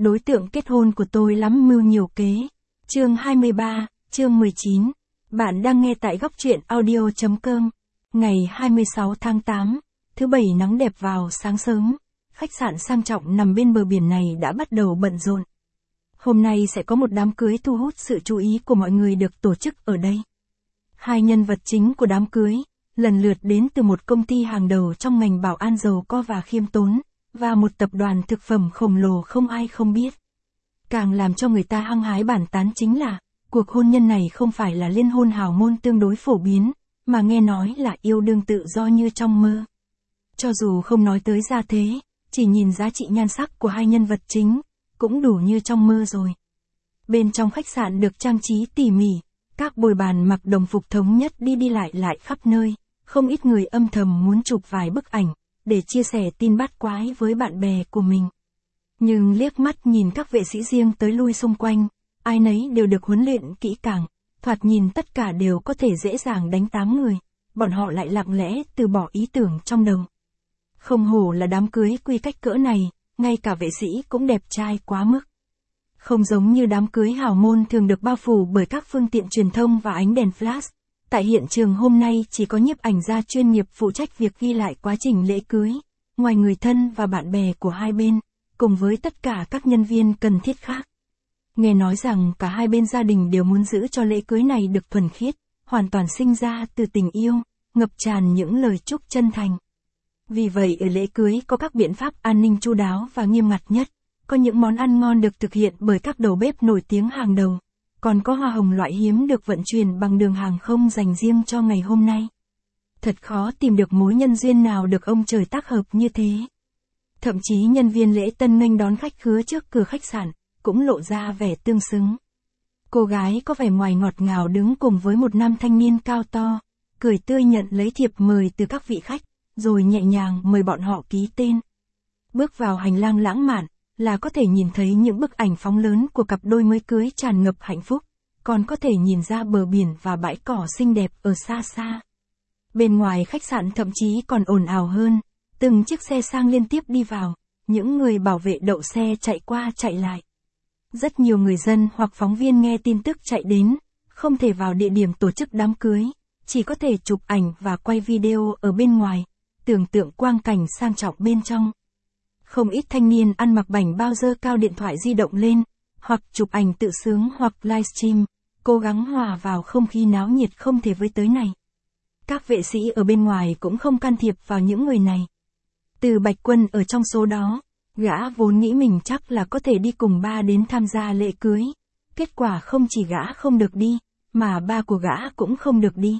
đối tượng kết hôn của tôi lắm mưu nhiều kế. Chương 23, chương 19. Bạn đang nghe tại góc truyện audio.com. Ngày 26 tháng 8, thứ Bảy nắng đẹp vào sáng sớm, khách sạn sang trọng nằm bên bờ biển này đã bắt đầu bận rộn. Hôm nay sẽ có một đám cưới thu hút sự chú ý của mọi người được tổ chức ở đây. Hai nhân vật chính của đám cưới, lần lượt đến từ một công ty hàng đầu trong ngành bảo an giàu có và khiêm tốn, và một tập đoàn thực phẩm khổng lồ không ai không biết. Càng làm cho người ta hăng hái bàn tán chính là, cuộc hôn nhân này không phải là liên hôn hào môn tương đối phổ biến, mà nghe nói là yêu đương tự do như trong mơ. Cho dù không nói tới ra thế, chỉ nhìn giá trị nhan sắc của hai nhân vật chính, cũng đủ như trong mơ rồi. Bên trong khách sạn được trang trí tỉ mỉ, các bồi bàn mặc đồng phục thống nhất đi lại khắp nơi, không ít người âm thầm muốn chụp vài bức ảnh, để chia sẻ tin bát quái với bạn bè của mình. Nhưng liếc mắt nhìn các vệ sĩ riêng tới lui xung quanh, ai nấy đều được huấn luyện kỹ càng, thoạt nhìn tất cả đều có thể dễ dàng đánh 8 người, bọn họ lại lặng lẽ từ bỏ ý tưởng trong đầu. Không hổ là đám cưới quy cách cỡ này, ngay cả vệ sĩ cũng đẹp trai quá mức. Không giống như đám cưới hào môn thường được bao phủ bởi các phương tiện truyền thông và ánh đèn flash. Tại hiện trường hôm nay chỉ có nhiếp ảnh gia chuyên nghiệp phụ trách việc ghi lại quá trình lễ cưới, ngoài người thân và bạn bè của hai bên, cùng với tất cả các nhân viên cần thiết khác. Nghe nói rằng cả hai bên gia đình đều muốn giữ cho lễ cưới này được thuần khiết, hoàn toàn sinh ra từ tình yêu, ngập tràn những lời chúc chân thành. Vì vậy ở lễ cưới có các biện pháp an ninh chu đáo và nghiêm ngặt nhất, có những món ăn ngon được thực hiện bởi các đầu bếp nổi tiếng hàng đầu. Còn có hoa hồng loại hiếm được vận chuyển bằng đường hàng không dành riêng cho ngày hôm nay. Thật khó tìm được mối nhân duyên nào được ông trời tác hợp như thế. Thậm chí nhân viên lễ tân nghênh đón khách khứa trước cửa khách sạn, cũng lộ ra vẻ tương xứng. Cô gái có vẻ ngoài ngọt ngào đứng cùng với một nam thanh niên cao to, cười tươi nhận lấy thiệp mời từ các vị khách, rồi nhẹ nhàng mời bọn họ ký tên. Bước vào hành lang lãng mạn, là có thể nhìn thấy những bức ảnh phóng lớn của cặp đôi mới cưới tràn ngập hạnh phúc, còn có thể nhìn ra bờ biển và bãi cỏ xinh đẹp ở xa xa. Bên ngoài khách sạn thậm chí còn ồn ào hơn, từng chiếc xe sang liên tiếp đi vào, những người bảo vệ đậu xe chạy qua chạy lại. Rất nhiều người dân hoặc phóng viên nghe tin tức chạy đến, không thể vào địa điểm tổ chức đám cưới, chỉ có thể chụp ảnh và quay video ở bên ngoài, tưởng tượng quang cảnh sang trọng bên trong. Không ít thanh niên ăn mặc bảnh bao giơ cao điện thoại di động lên, hoặc chụp ảnh tự sướng hoặc livestream, cố gắng hòa vào không khí náo nhiệt không thể với tới này. Các vệ sĩ ở bên ngoài cũng không can thiệp vào những người này. Từ Bạch Quân ở trong số đó, gã vốn nghĩ mình chắc là có thể đi cùng ba đến tham gia lễ cưới. Kết quả không chỉ gã không được đi, mà ba của gã cũng không được đi.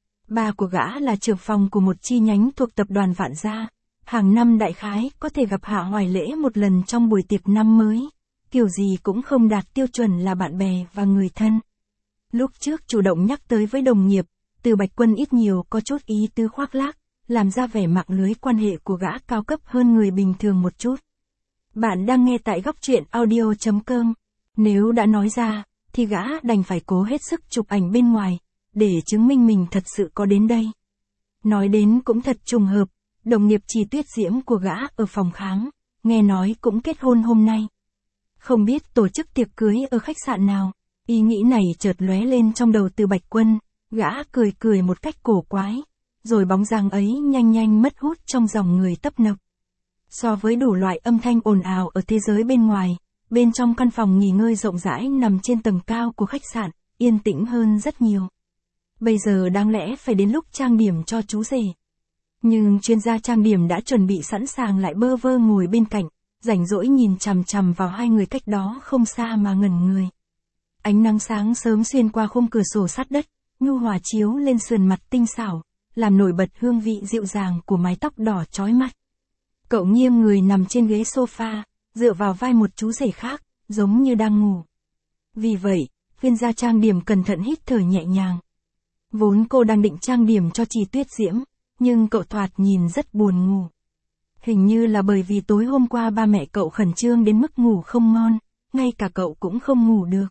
Ba của gã là trưởng phòng của một chi nhánh thuộc tập đoàn Vạn Gia. Hàng năm đại khái có thể gặp Hạ Hoài Lễ một lần trong buổi tiệc năm mới, kiểu gì cũng không đạt tiêu chuẩn là bạn bè và người thân. Lúc trước chủ động nhắc tới với đồng nghiệp, Từ Bạch Quân ít nhiều có chút ý tứ khoác lác, làm ra vẻ mạng lưới quan hệ của gã cao cấp hơn người bình thường một chút. Bạn đang nghe tại góc truyện audio.com. Nếu đã nói ra, thì gã đành phải cố hết sức chụp ảnh bên ngoài, để chứng minh mình thật sự có đến đây. Nói đến cũng thật trùng hợp. Đồng nghiệp Trì Tuyết Diễm của gã ở phòng khám, nghe nói cũng kết hôn hôm nay. Không biết tổ chức tiệc cưới ở khách sạn nào, ý nghĩ này chợt lóe lên trong đầu Từ Bạch Quân, gã cười một cách cổ quái, rồi bóng dáng ấy nhanh mất hút trong dòng người tấp nập. So với đủ loại âm thanh ồn ào ở thế giới bên ngoài, bên trong căn phòng nghỉ ngơi rộng rãi nằm trên tầng cao của khách sạn, yên tĩnh hơn rất nhiều. Bây giờ đáng lẽ phải đến lúc trang điểm cho chú rể. Nhưng chuyên gia trang điểm đã chuẩn bị sẵn sàng lại bơ vơ ngồi bên cạnh, rảnh rỗi nhìn chằm vào hai người cách đó không xa mà ngẩn người. Ánh nắng sáng sớm xuyên qua khung cửa sổ sắt đất, nhu hòa chiếu lên sườn mặt tinh xảo, làm nổi bật hương vị dịu dàng của mái tóc đỏ chói mắt. Cậu nghiêng người nằm trên ghế sofa, dựa vào vai một chú rể khác, giống như đang ngủ. Vì vậy, chuyên gia trang điểm cẩn thận hít thở nhẹ nhàng. Vốn cô đang định trang điểm cho Trì Tuyết Diễm, nhưng cậu thoạt nhìn rất buồn ngủ. Hình như là bởi vì tối hôm qua ba mẹ cậu khẩn trương đến mức ngủ không ngon, ngay cả cậu cũng không ngủ được.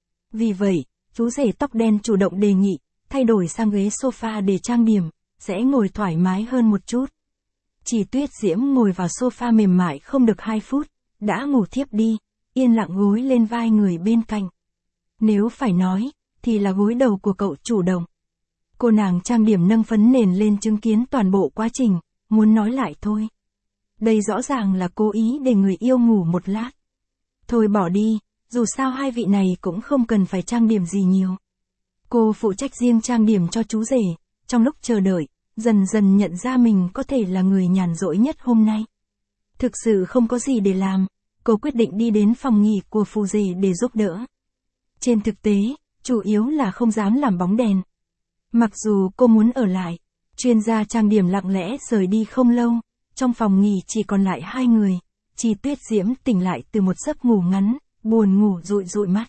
Vì vậy, chú rể tóc đen chủ động đề nghị, thay đổi sang ghế sofa để trang điểm, sẽ ngồi thoải mái hơn một chút. Trì Tuyết Diễm ngồi vào sofa mềm mại không được 2 phút, đã ngủ thiếp đi, yên lặng gối lên vai người bên cạnh. Nếu phải nói, thì là gối đầu của cậu chủ động. Cô nàng trang điểm nâng phấn nền lên chứng kiến toàn bộ quá trình, muốn nói lại thôi. Đây rõ ràng là cố ý để người yêu ngủ một lát. Thôi bỏ đi, dù sao hai vị này cũng không cần phải trang điểm gì nhiều. Cô phụ trách riêng trang điểm cho chú rể, trong lúc chờ đợi, dần dần nhận ra mình có thể là người nhàn rỗi nhất hôm nay. Thực sự không có gì để làm, cô quyết định đi đến phòng nghỉ của phù rể để giúp đỡ. Trên thực tế, chủ yếu là không dám làm bóng đèn. Mặc dù cô muốn ở lại, chuyên gia trang điểm lặng lẽ rời đi không lâu, trong phòng nghỉ chỉ còn lại hai người. Chi Tuyết Diễm tỉnh lại từ một giấc ngủ ngắn, buồn ngủ dụi dụi mắt.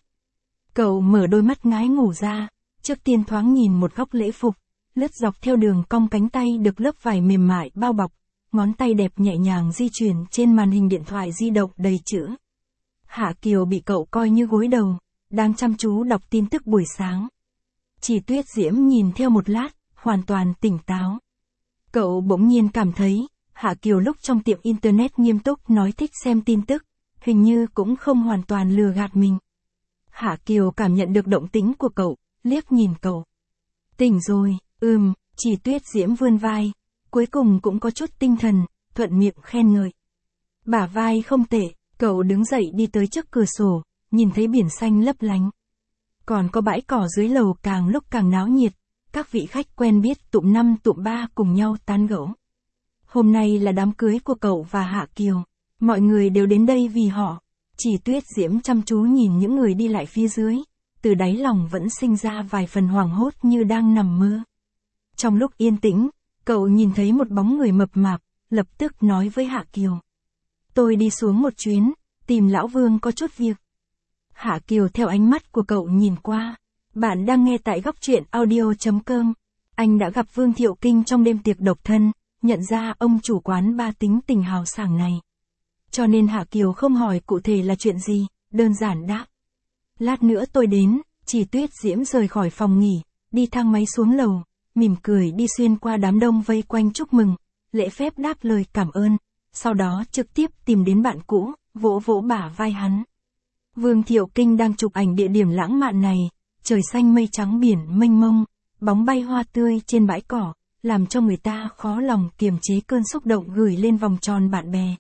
Cậu mở đôi mắt ngái ngủ ra, trước tiên thoáng nhìn một góc lễ phục, lướt dọc theo đường cong cánh tay được lớp vải mềm mại bao bọc, ngón tay đẹp nhẹ nhàng di chuyển trên màn hình điện thoại di động đầy chữ. Hạ Kiều bị cậu coi như gối đầu, đang chăm chú đọc tin tức buổi sáng. Chi Tuyết Diễm nhìn theo một lát, hoàn toàn tỉnh táo. Cậu bỗng nhiên cảm thấy, Hạ Kiều lúc trong tiệm internet nghiêm túc nói thích xem tin tức, hình như cũng không hoàn toàn lừa gạt mình. Hạ Kiều cảm nhận được động tĩnh của cậu, liếc nhìn cậu. Tỉnh rồi, Chi Tuyết Diễm vươn vai, cuối cùng cũng có chút tinh thần, thuận miệng khen ngợi. Bả vai không tệ, cậu đứng dậy đi tới trước cửa sổ, nhìn thấy biển xanh lấp lánh. Còn có bãi cỏ dưới lầu càng lúc càng náo nhiệt, các vị khách quen biết tụm 5 tụm 3 cùng nhau tán gẫu. Hôm nay là đám cưới của cậu và Hạ Kiều, mọi người đều đến đây vì họ. Chi Tuyết Diễm chăm chú nhìn những người đi lại phía dưới, từ đáy lòng vẫn sinh ra vài phần hoảng hốt như đang nằm mơ. Trong lúc yên tĩnh, cậu nhìn thấy một bóng người mập mạp, lập tức nói với Hạ Kiều. Tôi đi xuống một chuyến, tìm Lão Vương có chút việc. Hạ Kiều theo ánh mắt của cậu nhìn qua. Bạn đang nghe tại góc truyện audio.com. Anh đã gặp Vương Thiệu Kinh trong đêm tiệc độc thân, nhận ra ông chủ quán ba tính tình hào sảng này. Cho nên Hạ Kiều không hỏi cụ thể là chuyện gì, đơn giản đáp. Lát nữa tôi đến. Chi Tuyết Diễm rời khỏi phòng nghỉ, đi thang máy xuống lầu, mỉm cười đi xuyên qua đám đông vây quanh chúc mừng, lễ phép đáp lời cảm ơn, sau đó trực tiếp tìm đến bạn cũ, vỗ vỗ bả vai hắn. Vương Thiệu Kinh đang chụp ảnh địa điểm lãng mạn này, trời xanh mây trắng biển mênh mông, bóng bay hoa tươi trên bãi cỏ, làm cho người ta khó lòng kiềm chế cơn xúc động gửi lên vòng tròn bạn bè.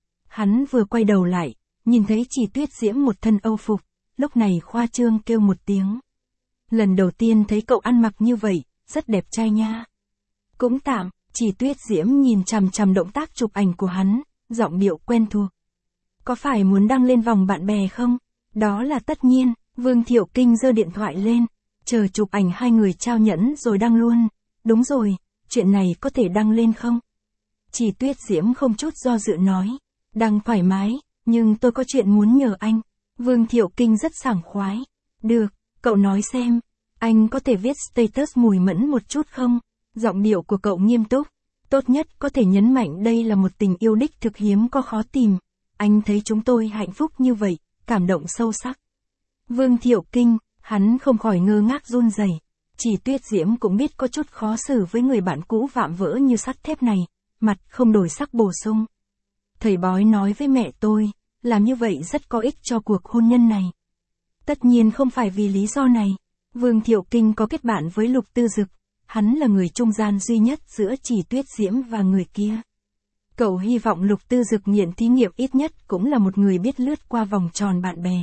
Hắn vừa quay đầu lại, nhìn thấy Chi Tuyết Diễm một thân âu phục, lúc này khoa trương kêu một tiếng. Lần đầu tiên thấy cậu ăn mặc như vậy, rất đẹp trai nha. Cũng tạm, Chi Tuyết Diễm nhìn chằm chằm động tác chụp ảnh của hắn, giọng điệu quen thuộc. Có phải muốn đăng lên vòng bạn bè không? Đó là tất nhiên. Vương Thiệu Kinh giơ điện thoại lên, chờ chụp ảnh hai người trao nhẫn rồi đăng luôn. Đúng rồi, chuyện này có thể đăng lên không? Chi Tuyết Diễm không chút do dự nói. Đăng thoải mái, nhưng tôi có chuyện muốn nhờ anh. Vương Thiệu Kinh rất sảng khoái. Được, cậu nói xem, anh có thể viết status mùi mẫn một chút không? Giọng điệu của cậu nghiêm túc. Tốt nhất có thể nhấn mạnh đây là một tình yêu đích thực hiếm có khó tìm. Anh thấy chúng tôi hạnh phúc như vậy, cảm động sâu sắc. Vương Thiệu Kinh, hắn không khỏi ngơ ngác run rẩy. Chi Tuyết Diễm cũng biết có chút khó xử với người bạn cũ vạm vỡ như sắt thép này, mặt không đổi sắc bổ sung. Thầy bói nói với mẹ tôi, làm như vậy rất có ích cho cuộc hôn nhân này. Tất nhiên không phải vì lý do này. Vương Thiệu Kinh có kết bạn với Lục Tư Dực, hắn là người trung gian duy nhất giữa Chi Tuyết Diễm và người kia. Cậu hy vọng Lục Tư Dực nghiện thí nghiệm ít nhất cũng là một người biết lướt qua vòng tròn bạn bè.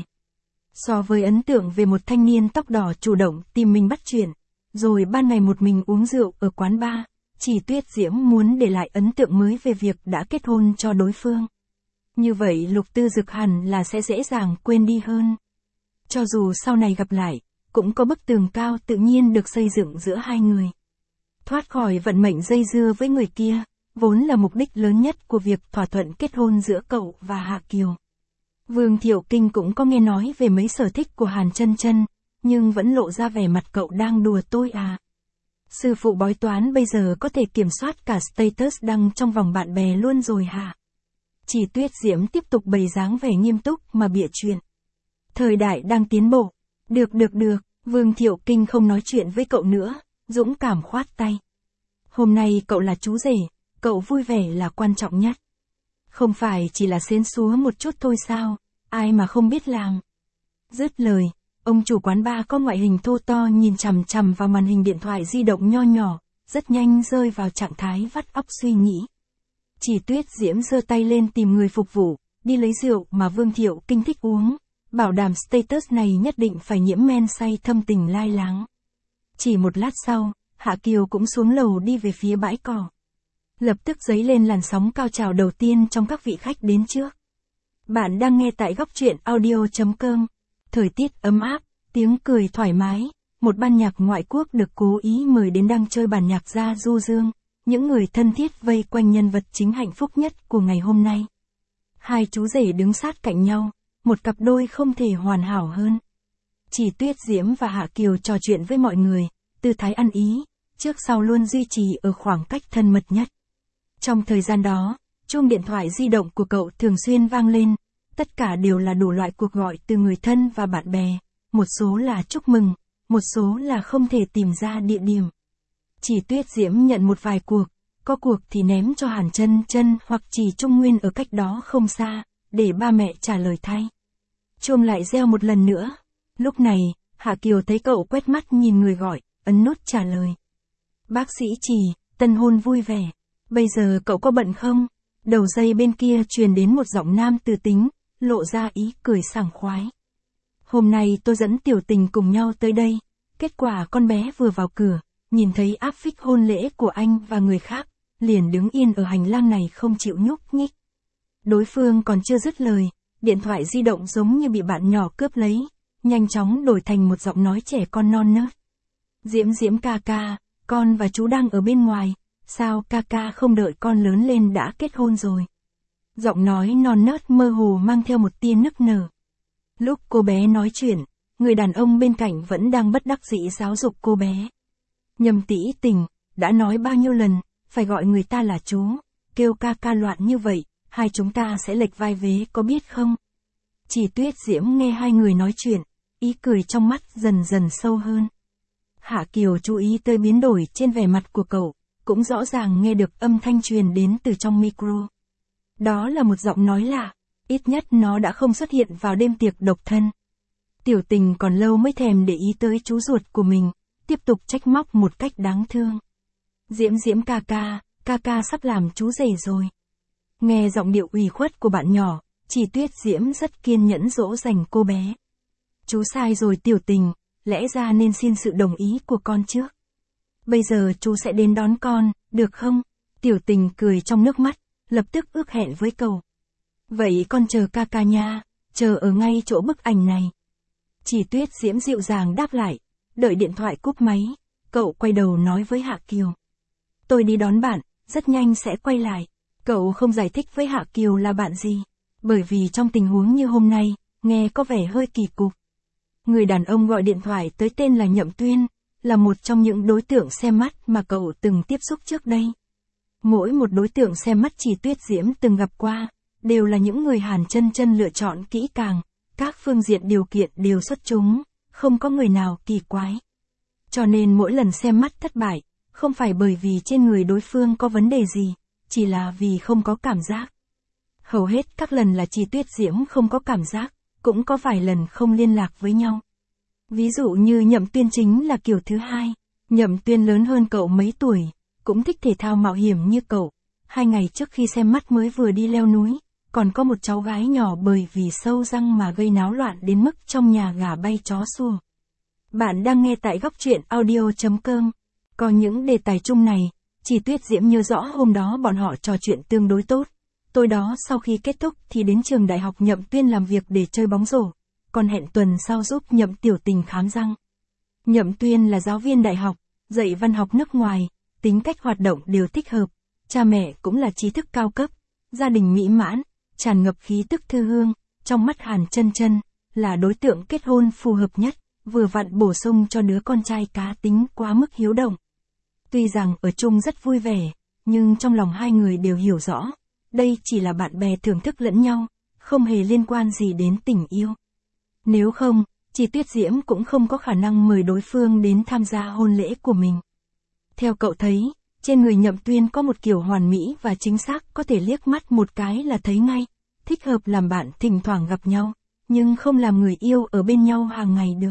So với ấn tượng về một thanh niên tóc đỏ chủ động tìm mình bắt chuyện, rồi ban ngày một mình uống rượu ở quán bar, Chi Tuyết Diễm muốn để lại ấn tượng mới về việc đã kết hôn cho đối phương. Như vậy Lục Tư Dực hẳn là sẽ dễ dàng quên đi hơn. Cho dù sau này gặp lại, cũng có bức tường cao tự nhiên được xây dựng giữa hai người. Thoát khỏi vận mệnh dây dưa với người kia, vốn là mục đích lớn nhất của việc thỏa thuận kết hôn giữa cậu và Hạ Kiều. Vương Thiệu Kinh cũng có nghe nói về mấy sở thích của Hàn Chân Chân, nhưng vẫn lộ ra vẻ mặt cậu đang đùa tôi à. Sư phụ bói toán bây giờ có thể kiểm soát cả status đăng trong vòng bạn bè luôn rồi hả? Chi Tuyết Diễm tiếp tục bày dáng vẻ nghiêm túc mà bịa chuyện. Thời đại đang tiến bộ. Được, Vương Thiệu Kinh không nói chuyện với cậu nữa, dũng cảm khoát tay. Hôm nay cậu là chú rể, cậu vui vẻ là quan trọng nhất. Không phải chỉ là xến xúa một chút thôi sao? ai mà không biết làm. Dứt lời, ông chủ quán bar có ngoại hình thô to nhìn chằm chằm vào màn hình điện thoại di động nho nhỏ, rất nhanh rơi vào trạng thái vắt óc suy nghĩ. Chỉ Tuyết Diễm giơ tay lên tìm người phục vụ, đi lấy rượu mà Vương Thiệu Kinh thích uống, bảo đảm status này nhất định phải nhiễm men say thâm tình lai láng. Chỉ một lát sau, Hạ Kiều cũng xuống lầu đi về phía bãi cỏ. Lập tức dấy lên làn sóng cao trào đầu tiên trong các vị khách đến trước. Bạn đang nghe tại góc truyện audio.com. Thời tiết ấm áp, tiếng cười thoải mái, một ban nhạc ngoại quốc được cố ý mời đến đang chơi bản nhạc ra du dương, những người thân thiết vây quanh nhân vật chính hạnh phúc nhất của ngày hôm nay. Hai chú rể đứng sát cạnh nhau, một cặp đôi không thể hoàn hảo hơn. Chỉ Tuyết Diễm và Hạ Kiều trò chuyện với mọi người, tư thái ăn ý, trước sau luôn duy trì ở khoảng cách thân mật nhất. Trong thời gian đó, chuông điện thoại di động của cậu thường xuyên vang lên, tất cả đều là đủ loại cuộc gọi từ người thân và bạn bè, một số là chúc mừng, một số là không thể tìm ra địa điểm. Chỉ Tuyết Diễm nhận một vài cuộc, có cuộc thì ném cho Hàn Chân Chân hoặc Trì Trung Nguyên ở cách đó không xa, để ba mẹ trả lời thay. Chuông lại reo một lần nữa. Lúc này, Hạ Kiều thấy cậu quét mắt nhìn người gọi, ấn nút trả lời. Bác sĩ Trì, tân hôn vui vẻ. Bây giờ cậu có bận không? Đầu dây bên kia truyền đến một giọng nam từ tính, lộ ra ý cười sảng khoái. Hôm nay tôi dẫn Tiểu Tình cùng nhau tới đây. Kết quả con bé vừa vào cửa, nhìn thấy áp phích hôn lễ của anh và người khác, liền đứng yên ở hành lang này không chịu nhúc nhích. Đối phương còn chưa dứt lời, điện thoại di động giống như bị bạn nhỏ cướp lấy, nhanh chóng đổi thành một giọng nói trẻ con non nớt. Diễm Diễm ca ca, con và chú đang ở bên ngoài, sao ca ca không đợi con lớn lên đã kết hôn rồi? Giọng nói non nớt mơ hồ mang theo một tia nức nở. Lúc cô bé nói chuyện, người đàn ông bên cạnh vẫn đang bất đắc dĩ giáo dục cô bé. Nhầm Tỷ Tình, đã nói bao nhiêu lần, phải gọi người ta là chú, kêu ca ca loạn như vậy, hai chúng ta sẽ lệch vai vế có biết không? Chỉ Tuyết Diễm nghe hai người nói chuyện, ý cười trong mắt dần dần sâu hơn. Hạ Kiều chú ý tới biến đổi trên vẻ mặt của cậu, cũng rõ ràng nghe được âm thanh truyền đến từ trong micro. Đó là một giọng nói lạ, ít nhất nó đã không xuất hiện vào đêm tiệc độc thân. Tiểu Tình còn lâu mới thèm để ý tới chú ruột của mình, tiếp tục trách móc một cách đáng thương. Diễm Diễm ca ca sắp làm chú rể rồi. Nghe giọng điệu ủy khuất của bạn nhỏ, Chỉ Tuyết Diễm rất kiên nhẫn dỗ dành cô bé. Chú sai rồi Tiểu Tình, lẽ ra nên xin sự đồng ý của con trước. Bây giờ chú sẽ đến đón con, được không? Tiểu Tình cười trong nước mắt, lập tức ước hẹn với cậu. Vậy con chờ ca ca nha, chờ ở ngay chỗ bức ảnh này. Chỉ Tuyết Diễm dịu dàng đáp lại, đợi điện thoại cúp máy, cậu quay đầu nói với Hạ Kiều. Tôi đi đón bạn, rất nhanh sẽ quay lại. Cậu không giải thích với Hạ Kiều là bạn gì, bởi vì trong tình huống như hôm nay, nghe có vẻ hơi kỳ cục. Người đàn ông gọi điện thoại tới tên là Nhậm Tuyên, là một trong những đối tượng xem mắt mà cậu từng tiếp xúc trước đây. Mỗi một đối tượng xem mắt Chỉ Tuyết Diễm từng gặp qua, đều là những người Hàn Chân Chân lựa chọn kỹ càng, các phương diện điều kiện đều xuất chúng, không có người nào kỳ quái. Cho nên mỗi lần xem mắt thất bại, không phải bởi vì trên người đối phương có vấn đề gì, chỉ là vì không có cảm giác. Hầu hết các lần là Chỉ Tuyết Diễm không có cảm giác, cũng có vài lần không liên lạc với nhau. Ví dụ như Nhậm Tuyên chính là kiểu thứ hai. Nhậm Tuyên lớn hơn cậu mấy tuổi, cũng thích thể thao mạo hiểm như cậu. 2 ngày trước khi xem mắt mới vừa đi leo núi, còn có một cháu gái nhỏ bởi vì sâu răng mà gây náo loạn đến mức trong nhà gà bay chó sủa. Bạn đang nghe tại góc truyện audio.com. Có những đề tài chung này, Chỉ Tuyết Diễm nhớ rõ hôm đó bọn họ trò chuyện tương đối tốt. Tối đó sau khi kết thúc thì đến trường đại học Nhậm Tuyên làm việc để chơi bóng rổ, còn hẹn tuần sau giúp Nhậm Tiểu Tình khám răng. Nhậm Tuyên là giáo viên đại học, dạy văn học nước ngoài, tính cách hoạt động đều thích hợp, cha mẹ cũng là trí thức cao cấp, gia đình mỹ mãn, tràn ngập khí tức thư hương, trong mắt Hàn Chân Chân là đối tượng kết hôn phù hợp nhất, vừa vặn bổ sung cho đứa con trai cá tính quá mức hiếu động. Tuy rằng ở chung rất vui vẻ, nhưng trong lòng hai người đều hiểu rõ, đây chỉ là bạn bè thưởng thức lẫn nhau, không hề liên quan gì đến tình yêu. Nếu không, Chỉ Tuyết Diễm cũng không có khả năng mời đối phương đến tham gia hôn lễ của mình. Theo cậu thấy, trên người Nhậm Tuyên có một kiểu hoàn mỹ và chính xác có thể liếc mắt một cái là thấy ngay, thích hợp làm bạn thỉnh thoảng gặp nhau, nhưng không làm người yêu ở bên nhau hàng ngày được.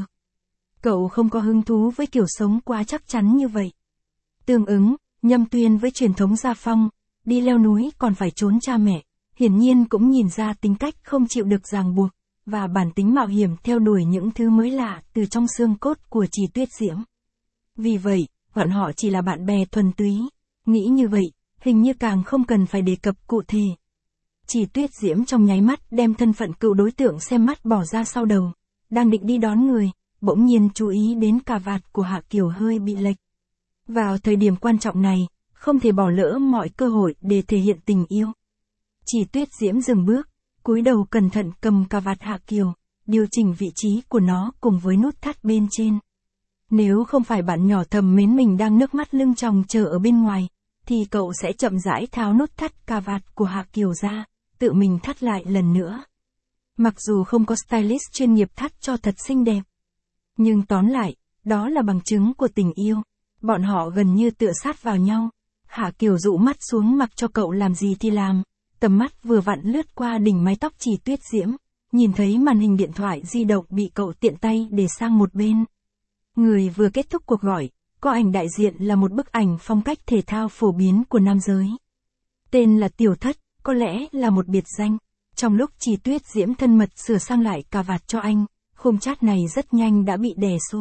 Cậu không có hứng thú với kiểu sống quá chắc chắn như vậy. Tương ứng, Nhâm Tuyên với truyền thống gia phong, đi leo núi còn phải trốn cha mẹ, hiển nhiên cũng nhìn ra tính cách không chịu được ràng buộc, và bản tính mạo hiểm theo đuổi những thứ mới lạ từ trong xương cốt của Trì Tuyết Diễm. Vì vậy, bọn họ chỉ là bạn bè thuần túy. Nghĩ như vậy, hình như càng không cần phải đề cập cụ thể. Trì Tuyết Diễm trong nháy mắt đem thân phận cựu đối tượng xem mắt bỏ ra sau đầu, đang định đi đón người, bỗng nhiên chú ý đến cà vạt của Hạ Kiều hơi bị lệch. Vào thời điểm quan trọng này, không thể bỏ lỡ mọi cơ hội để thể hiện tình yêu. Trì Tuyết Diễm dừng bước, cúi đầu cẩn thận cầm cà vạt Hạ Kiều, điều chỉnh vị trí của nó cùng với nút thắt bên trên. Nếu không phải bạn nhỏ thầm mến mình đang nước mắt lưng tròng chờ ở bên ngoài, thì cậu sẽ chậm rãi tháo nút thắt cà vạt của Hạ Kiều ra, tự mình thắt lại lần nữa. Mặc dù không có stylist chuyên nghiệp thắt cho thật xinh đẹp, nhưng tóm lại, đó là bằng chứng của tình yêu. Bọn họ gần như tựa sát vào nhau. Hạ Kiều dụ mắt xuống mặc cho cậu làm gì thì làm, tầm mắt vừa vặn lướt qua đỉnh mái tóc Trì Tuyết Diễm, nhìn thấy màn hình điện thoại di động bị cậu tiện tay để sang một bên. Người vừa kết thúc cuộc gọi, có ảnh đại diện là một bức ảnh phong cách thể thao phổ biến của nam giới. Tên là Tiểu Thất, có lẽ là một biệt danh. Trong lúc Trì Tuyết Diễm thân mật sửa sang lại cà vạt cho anh, khung chat này rất nhanh đã bị đè xô.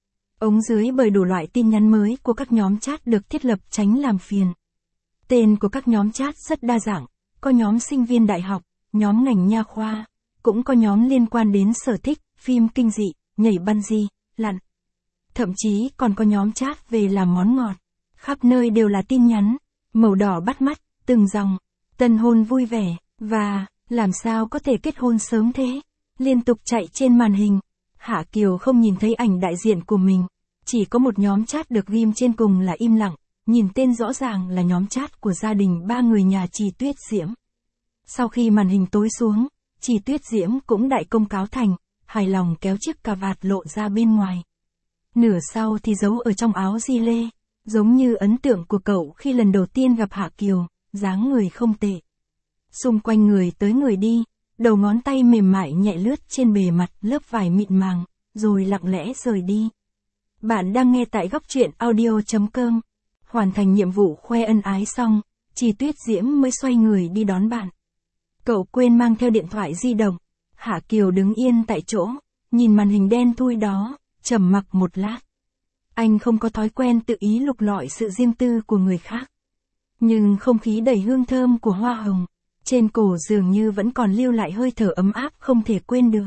Ống dưới bởi đủ loại tin nhắn mới của các nhóm chat được thiết lập tránh làm phiền. Tên của các nhóm chat rất đa dạng, có nhóm sinh viên đại học, nhóm ngành nha khoa, cũng có nhóm liên quan đến sở thích, phim kinh dị, nhảy bungee, lặn. Thậm chí còn có nhóm chat về làm món ngọt. Khắp nơi đều là tin nhắn, màu đỏ bắt mắt, từng dòng, tân hôn vui vẻ, và, làm sao có thể kết hôn sớm thế, liên tục chạy trên màn hình. Hạ Kiều không nhìn thấy ảnh đại diện của mình, chỉ có một nhóm chat được ghim trên cùng là im lặng, nhìn tên rõ ràng là nhóm chat của gia đình 3 người nhà Trì Tuyết Diễm. Sau khi màn hình tối xuống, Trì Tuyết Diễm cũng đại công cáo thành, hài lòng kéo chiếc cà vạt lộ ra bên ngoài. Nửa sau thì giấu ở trong áo gi lê, giống như ấn tượng của cậu khi lần đầu tiên gặp Hạ Kiều, dáng người không tệ. Xung quanh người tới người đi, đầu ngón tay mềm mại nhẹ lướt trên bề mặt lớp vải mịn màng, rồi lặng lẽ rời đi. Bạn đang nghe tại góc truyện audio.com. Hoàn thành nhiệm vụ khoe ân ái xong, Trì Tuyết Diễm mới xoay người đi đón bạn. Cậu quên mang theo điện thoại di động. Hạ Kiều đứng yên tại chỗ, nhìn màn hình đen thui đó, trầm mặc một lát. Anh không có thói quen tự ý lục lọi sự riêng tư của người khác. Nhưng không khí đầy hương thơm của hoa hồng, trên cổ dường như vẫn còn lưu lại hơi thở ấm áp không thể quên được.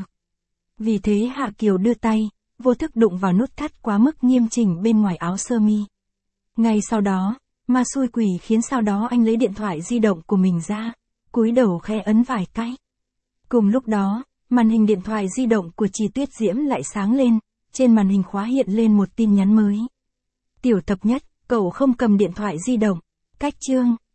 Vì thế Hạ Kiều đưa tay, vô thức đụng vào nút thắt quá mức nghiêm chỉnh bên ngoài áo sơ mi. Ngay sau đó, ma xui quỷ khiến sau đó anh lấy điện thoại di động của mình ra, cúi đầu khẽ ấn vài cái. Cùng lúc đó, màn hình điện thoại di động của Trì Tuyết Diễm lại sáng lên, trên màn hình khóa hiện lên một tin nhắn mới. Tiểu Thập Nhất, cậu không cầm điện thoại di động. Cách chương